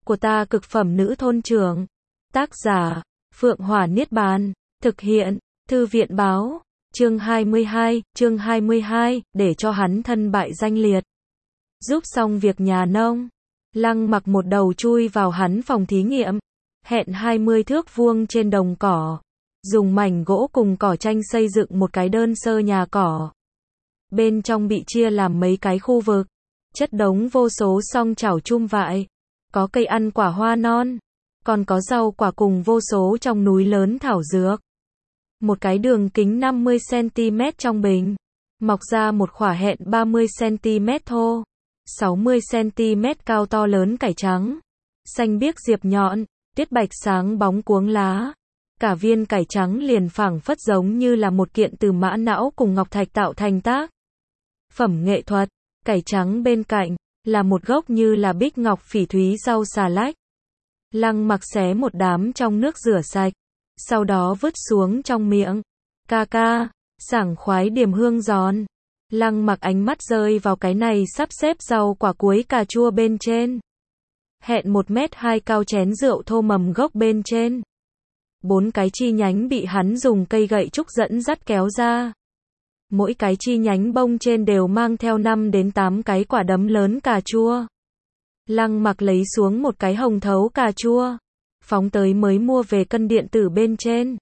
của ta cực phẩm nữ thôn trưởng. Tác giả, Phượng Hỏa Niết Bàn. Thực hiện, Thư viện báo. Chương 22, để cho hắn thân bại danh liệt. Giúp xong việc nhà nông, Lăng Mặc một đầu chui vào hắn phòng thí nghiệm, hẹn 20 thước vuông trên đồng cỏ, dùng mảnh gỗ cùng cỏ tranh xây dựng một cái đơn sơ nhà cỏ. Bên trong bị chia làm mấy cái khu vực, chất đống vô số song chảo chum vại, có cây ăn quả hoa non, còn có rau quả cùng vô số trong núi lớn thảo dược. Một cái đường kính 50 cm trong bình, mọc ra một khỏa hẹn 30 cm thô, 60 cm cao to lớn cải trắng, xanh biếc diệp nhọn, tiết bạch sáng bóng cuống lá. Cả viên cải trắng liền phảng phất giống như là một kiện từ mã não cùng ngọc thạch tạo thành tác phẩm nghệ thuật. Cải trắng bên cạnh là một gốc như là bích ngọc phỉ thúy rau xà lách. Lăng Mặc xé một đám trong nước rửa sạch, sau đó vứt xuống trong miệng. Ca ca, sảng khoái điểm hương giòn. Lăng Mặc ánh mắt rơi vào cái này sắp xếp rau quả cuối cà chua bên trên. Hẹn 1m2 cao chén rượu thô mầm gốc bên trên. 4 cái chi nhánh bị hắn dùng cây gậy trúc dẫn dắt kéo ra. Mỗi cái chi nhánh bông trên đều mang theo 5 đến 8 cái quả đấm lớn cà chua. Lăng Mặc lấy xuống một cái hồng thấu cà chua, phóng tới mới mua về cân điện tử bên trên.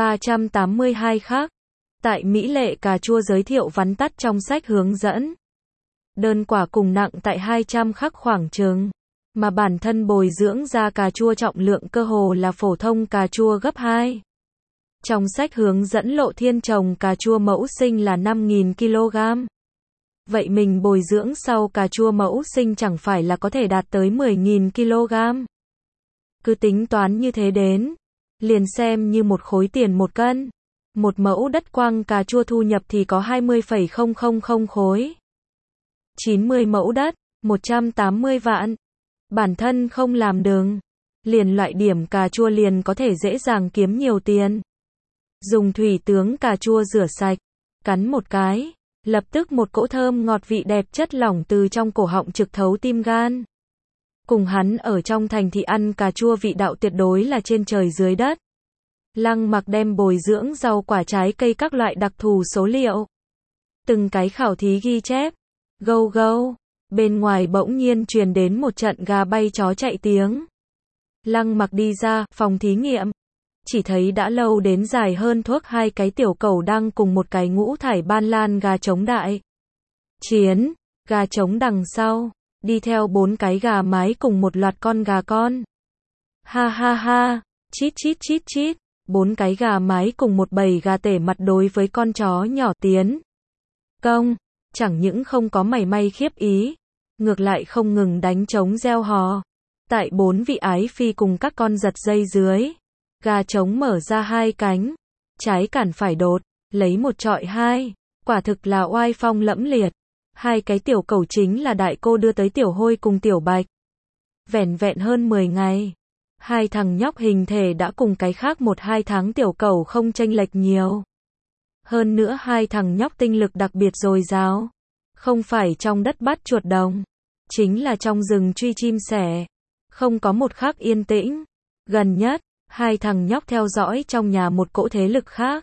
382 khác. Tại mỹ lệ cà chua giới thiệu vắn tắt trong sách hướng dẫn. Đơn quả cùng nặng tại 200 khắc khoảng chừng, mà bản thân bồi dưỡng ra cà chua trọng lượng cơ hồ là phổ thông cà chua gấp 2. Trong sách hướng dẫn Lộ Thiên trồng cà chua mẫu sinh là 5.000 kg. Vậy mình bồi dưỡng sau cà chua mẫu sinh chẳng phải là có thể đạt tới 10.000 kg. Cứ tính toán như thế đến, liền xem như một khối tiền một cân. Một mẫu đất quang cà chua thu nhập thì có 20,000 khối. 90 mẫu đất, 180 vạn. Bản thân không làm đường, liền loại điểm cà chua liền có thể dễ dàng kiếm nhiều tiền. Dùng thủy tướng cà chua rửa sạch, cắn một cái, lập tức một cỗ thơm ngọt vị đẹp chất lỏng từ trong cổ họng trực thấu tim gan. Cùng hắn ở trong thành thị ăn cà chua vị đạo tuyệt đối là trên trời dưới đất. Lăng Mặc đem bồi dưỡng rau quả trái cây các loại đặc thù số liệu, từng cái khảo thí ghi chép. Gâu gâu, bên ngoài bỗng nhiên truyền đến một trận gà bay chó chạy tiếng. Lăng Mặc đi ra phòng thí nghiệm, chỉ thấy đã lâu đến dài hơn thuốc 2 cái tiểu cẩu đang cùng một cái ngũ thải ban lan gà trống đại chiến. Gà trống đằng sau đi theo 4 cái gà mái cùng một loạt con gà con. Ha ha ha, chít chít chít chít. 4 cái gà mái cùng một bầy gà tể mặt đối với con chó nhỏ tiến công, chẳng những không có mảy may khiếp ý, ngược lại không ngừng đánh trống reo hò. Tại 4 vị ái phi cùng các con giật dây dưới, gà trống mở ra 2 cánh, trái cản phải đột, lấy 1 chọi 2, quả thực là oai phong lẫm liệt. 2 cái tiểu cẩu chính là đại cô đưa tới tiểu hôi cùng tiểu bạch. Vẻn vẹn hơn 10 ngày. 2 thằng nhóc hình thể đã cùng cái khác 1-2 tháng tiểu cẩu không chênh lệch nhiều. Hơn nữa 2 thằng nhóc tinh lực đặc biệt dồi dào. Không phải trong đất bắt chuột đồng, chính là trong rừng truy chim sẻ. Không có một khắc yên tĩnh. Gần nhất, 2 thằng nhóc theo dõi trong nhà một cỗ thế lực khác.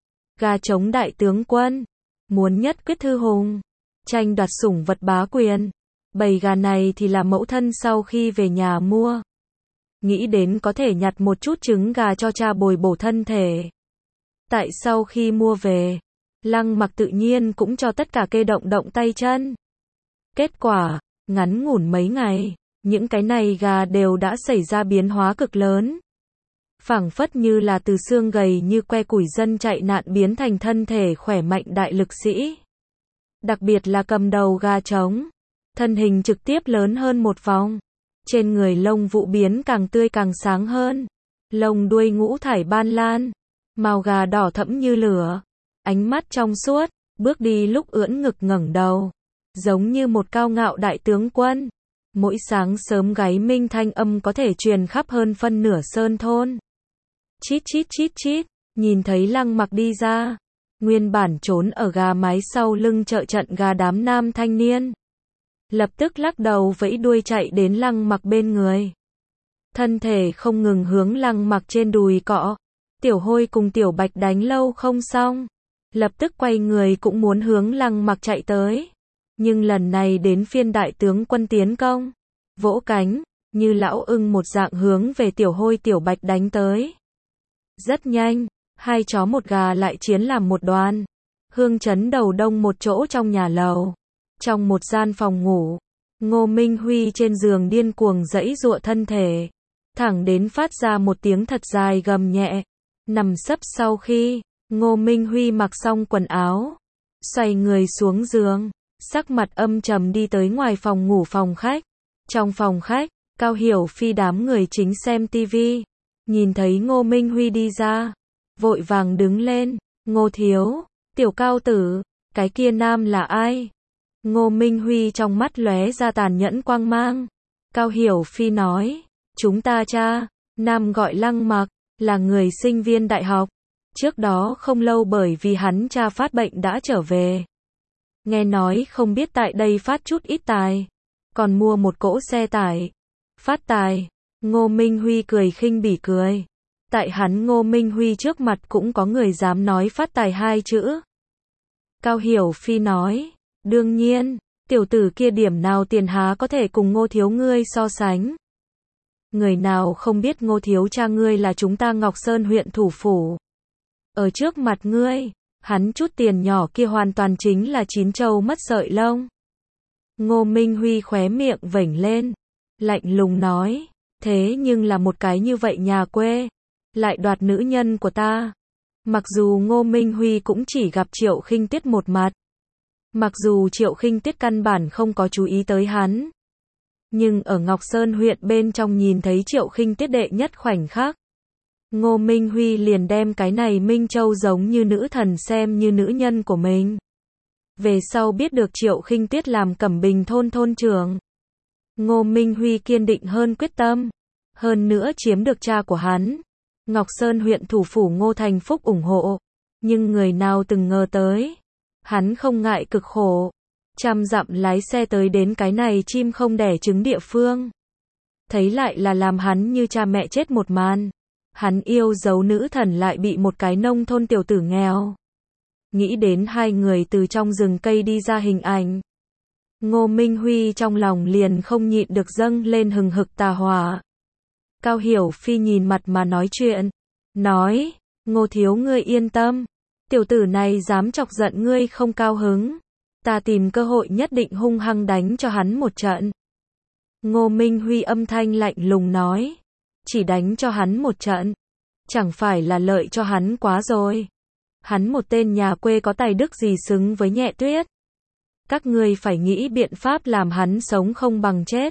Gà trống đại tướng quân, muốn nhất quyết thư hùng, tranh đoạt sủng vật bá quyền. Bầy gà này thì là mẫu thân sau khi về nhà mua. Nghĩ đến có thể nhặt một chút trứng gà cho cha bồi bổ thân thể. Tại sau khi mua về, Lăng Mặc tự nhiên cũng cho tất cả kê động tay chân. Kết quả, ngắn ngủn mấy ngày, những cái này gà đều đã xảy ra biến hóa cực lớn. Phảng phất như là từ xương gầy như que củi dân chạy nạn biến thành thân thể khỏe mạnh đại lực sĩ. Đặc biệt là cầm đầu gà trống, thân hình trực tiếp lớn hơn một vòng. Trên người lông vũ biến càng tươi càng sáng hơn. Lông đuôi ngũ thải ban lan, màu gà đỏ thẫm như lửa, ánh mắt trong suốt, bước đi lúc ưỡn ngực ngẩng đầu, giống như một cao ngạo đại tướng quân. Mỗi sáng sớm gáy minh thanh âm có thể truyền khắp hơn phân nửa sơn thôn. Chít chít chít chít, nhìn thấy Lăng Mặc đi ra, nguyên bản trốn ở gà mái sau lưng chợ trận gà đám nam thanh niên lập tức lắc đầu vẫy đuôi chạy đến Lăng Mặc bên người. thân thể không ngừng hướng Lăng Mặc trên đùi cọ. Tiểu Hôi cùng Tiểu Bạch đánh lâu không xong, lập tức quay người cũng muốn hướng Lăng Mặc chạy tới. Nhưng lần này đến phiên đại tướng quân tiến công, vỗ cánh, như lão ưng một dạng hướng về Tiểu Hôi Tiểu Bạch đánh tới. Rất nhanh, hai chó một gà lại chiến làm một đoàn. Hương chấn đầu đông một chỗ trong nhà lầu. Trong một gian phòng ngủ, Ngô Minh Huy trên giường điên cuồng giãy giụa thân thể, thẳng đến phát ra một tiếng thật dài gầm nhẹ. Nằm sấp sau khi Ngô Minh Huy mặc xong quần áo, xoay người xuống giường, sắc mặt âm trầm đi tới ngoài phòng ngủ phòng khách. Trong phòng khách, Cao Hiểu Phi đám người chính xem tivi, nhìn thấy Ngô Minh Huy đi ra, vội vàng đứng lên. Ngô thiếu, Tiểu Cao tử, cái kia nam là ai? Ngô Minh Huy trong mắt lóe ra tàn nhẫn quang mang. Cao Hiểu Phi nói, chúng ta cha, nam gọi Lăng Mặc, là người sinh viên đại học. Trước đó không lâu bởi vì hắn cha phát bệnh đã trở về. Nghe nói không biết tại đây phát chút ít tài, còn mua một cỗ xe tải. Phát tài, Ngô Minh Huy cười khinh bỉ cười. Tại hắn Ngô Minh Huy trước mặt cũng có người dám nói phát tài hai chữ. Cao Hiểu Phi nói, đương nhiên, tiểu tử kia điểm nào tiền há có thể cùng Ngô thiếu ngươi so sánh. Người nào không biết Ngô thiếu cha ngươi là chúng ta Ngọc Sơn huyện thủ phủ. Ở trước mặt ngươi, hắn chút tiền nhỏ kia hoàn toàn chính là chín trâu mất sợi lông. Ngô Minh Huy khóe miệng vểnh lên, lạnh lùng nói, thế nhưng là một cái như vậy nhà quê, lại đoạt nữ nhân của ta. Mặc dù Ngô Minh Huy cũng chỉ gặp Triệu Khinh Tuyết một mặt, mặc dù Triệu Khinh Tuyết căn bản không có chú ý tới hắn, nhưng ở Ngọc Sơn huyện bên trong nhìn thấy Triệu Khinh Tuyết đệ nhất khoảnh khắc, Ngô Minh Huy liền đem cái này Minh Châu giống như nữ thần xem như nữ nhân của mình. Về sau biết được Triệu Khinh Tuyết làm Cẩm Bình thôn thôn trưởng, Ngô Minh Huy kiên định hơn quyết tâm, hơn nữa chiếm được cha của hắn, Ngọc Sơn huyện thủ phủ Ngô Thành Phúc ủng hộ. Nhưng người nào từng ngờ tới, hắn không ngại cực khổ, trăm dặm lái xe tới đến cái này chim không đẻ trứng địa phương. Thấy lại là làm hắn như cha mẹ chết một màn. Hắn yêu dấu nữ thần lại bị một cái nông thôn tiểu tử nghèo. Nghĩ đến hai người từ trong rừng cây đi ra hình ảnh, Ngô Minh Huy trong lòng liền không nhịn được dâng lên hừng hực tà hỏa. Cao Hiểu Phi nhìn mặt mà nói chuyện, nói, Ngô thiếu ngươi yên tâm, tiểu tử này dám chọc giận ngươi không cao hứng, ta tìm cơ hội nhất định hung hăng đánh cho hắn một trận. Ngô Minh Huy âm thanh lạnh lùng nói, chỉ đánh cho hắn một trận, chẳng phải là lợi cho hắn quá rồi. Hắn một tên nhà quê có tài đức gì xứng với Nhẹ Tuyết. Các ngươi phải nghĩ biện pháp làm hắn sống không bằng chết.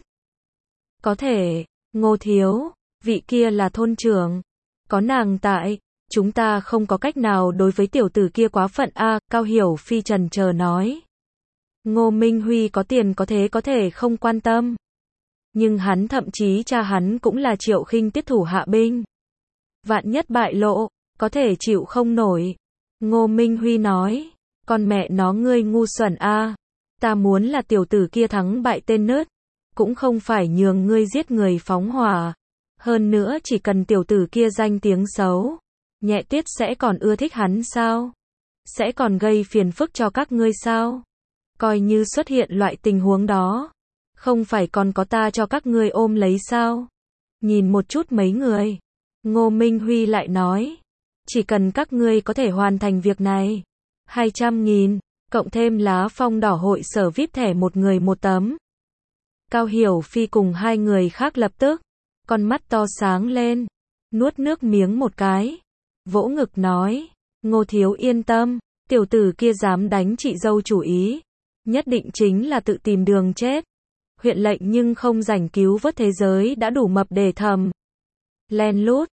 Có thể, Ngô thiếu, vị kia là thôn trưởng, có nàng tại, chúng ta không có cách nào đối với tiểu tử kia quá phận a. Cao Hiểu Phi trần chờ nói. Ngô Minh Huy có tiền có thế có thể không quan tâm. Nhưng hắn thậm chí cha hắn cũng là Triệu Khinh Tuyết thủ hạ binh. Vạn nhất bại lộ, có thể chịu không nổi. Ngô Minh Huy nói, con mẹ nó ngươi ngu xuẩn a, ta muốn là tiểu tử kia thắng bại tên nớt, cũng không phải nhường ngươi giết người phóng hỏa. Hơn nữa chỉ cần tiểu tử kia danh tiếng xấu, Nhẹ Tuyết sẽ còn ưa thích hắn sao? Sẽ còn gây phiền phức cho các ngươi sao? Coi như xuất hiện loại tình huống đó, không phải còn có ta cho các ngươi ôm lấy sao? Nhìn một chút mấy người, Ngô Minh Huy lại nói, chỉ cần các ngươi có thể hoàn thành việc này, 200.000, cộng thêm lá phong đỏ hội sở VIP thẻ một người một tấm. Cao Hiểu Phi cùng hai người khác lập tức, con mắt to sáng lên, nuốt nước miếng một cái, vỗ ngực nói, Ngô thiếu yên tâm, tiểu tử kia dám đánh chị dâu chủ ý, nhất định chính là tự tìm đường chết. Huyện lệnh nhưng không rảnh cứu vớt thế giới đã đủ mập để thầm. Len lút,